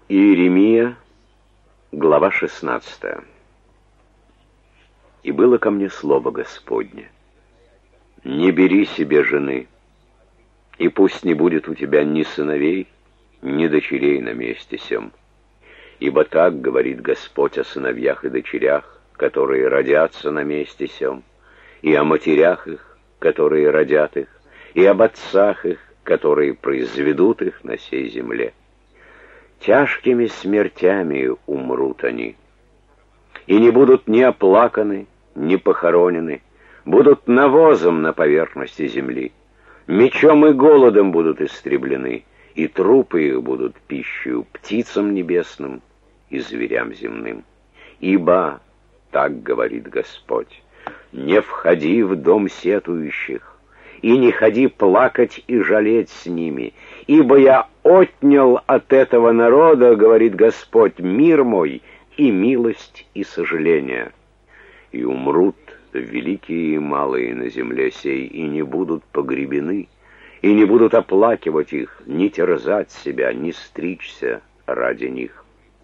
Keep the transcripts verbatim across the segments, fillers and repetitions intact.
Иеремия, глава шестнадцатая. «И было ко мне слово Господне: не бери себе жены, и пусть не будет у тебя ни сыновей, ни дочерей на месте сем. Ибо так говорит Господь о сыновьях и дочерях, которые родятся на месте сем, и о матерях их, которые родят их, и об отцах их, которые произведут их на сей земле. Тяжкими смертями умрут они, и не будут ни оплаканы, ни похоронены, будут навозом на поверхности земли, мечом и голодом будут истреблены, и трупы их будут пищей птицам небесным и зверям земным. Ибо, так говорит Господь, не входи в дом сетующих, и не ходи плакать и жалеть с ними, ибо я отнял от этого народа, говорит Господь, мир мой и милость и сожаление. И умрут великие и малые на земле сей, и не будут погребены, и не будут оплакивать их, ни терзать себя, ни стричься ради них.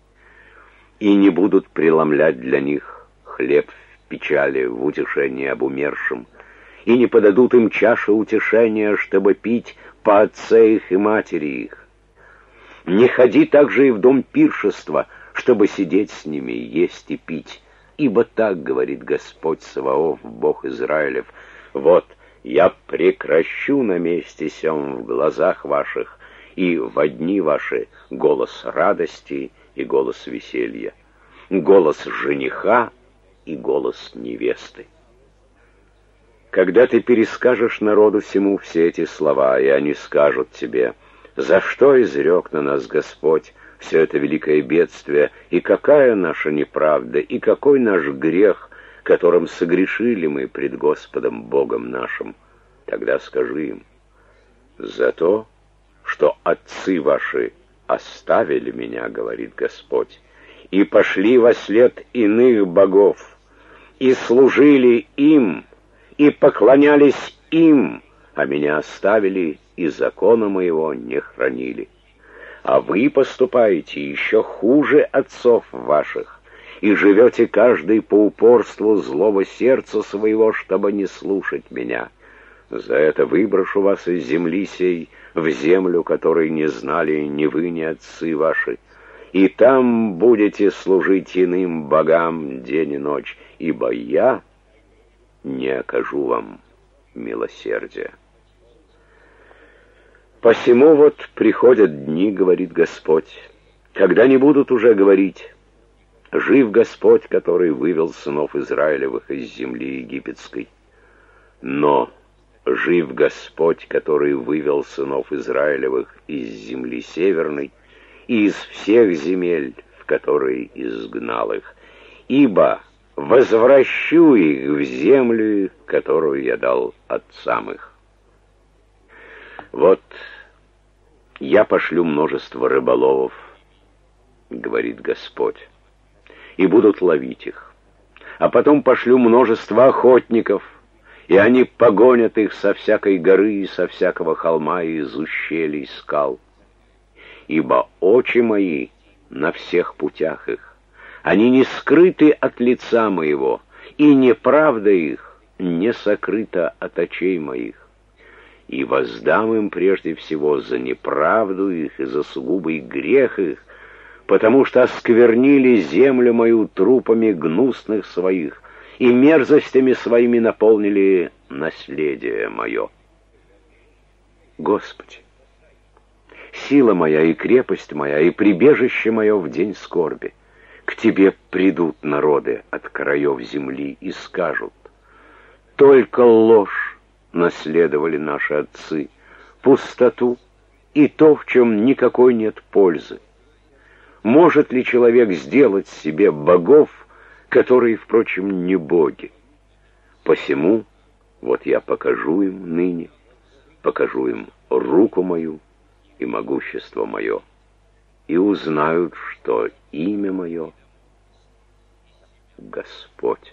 И не будут преломлять для них хлеб в печали, в утешении об умершем, и не подадут им чаши утешения, чтобы пить по отце их и матери их. Не ходи также и в дом пиршества, чтобы сидеть с ними, есть и пить, ибо так говорит Господь Саваоф, Бог Израилев: вот я прекращу на месте сем в глазах ваших и во дни ваши голос радости и голос веселья, голос жениха и голос невесты. Когда ты перескажешь народу всему все эти слова, и они скажут тебе: за что изрек на нас Господь все это великое бедствие, и какая наша неправда, и какой наш грех, которым согрешили мы пред Господом Богом нашим, тогда скажи им: за то, что отцы ваши оставили меня, говорит Господь, и пошли вослед иных богов, и служили им, и поклонялись им, а меня оставили, и закона моего не хранили. А вы поступаете еще хуже отцов ваших, и живете каждый по упорству злого сердца своего, чтобы не слушать меня. За это выброшу вас из земли сей в землю, которой не знали ни вы, ни отцы ваши, и там будете служить иным богам день и ночь, ибо я не окажу вам милосердия. Посему вот приходят дни, говорит Господь, когда не будут уже говорить: жив Господь, который вывел сынов Израилевых из земли египетской, но жив Господь, который вывел сынов Израилевых из земли северной и из всех земель, в которые изгнал их, ибо возвращу их в землю, которую я дал отцам их. Вот я пошлю множество рыболовов, говорит Господь, и будут ловить их, а потом пошлю множество охотников, и они погонят их со всякой горы и со всякого холма и из ущелий скал. Ибо очи мои на всех путях их, они не скрыты от лица моего, и неправда их не сокрыта от очей моих. И воздам им прежде всего за неправду их и за сугубый грех их, потому что осквернили землю мою трупами гнусных своих, и мерзостями своими наполнили наследие мое. Господи, сила моя и крепость моя, и прибежище мое в день скорби, к Тебе придут народы от краев земли и скажут: только ложь наследовали наши отцы, пустоту и то, в чем никакой нет пользы. Может ли человек сделать себе богов, которые, впрочем, не боги? Посему вот я покажу им ныне, покажу им руку мою и могущество мое, и узнают, что имя мое — Господь.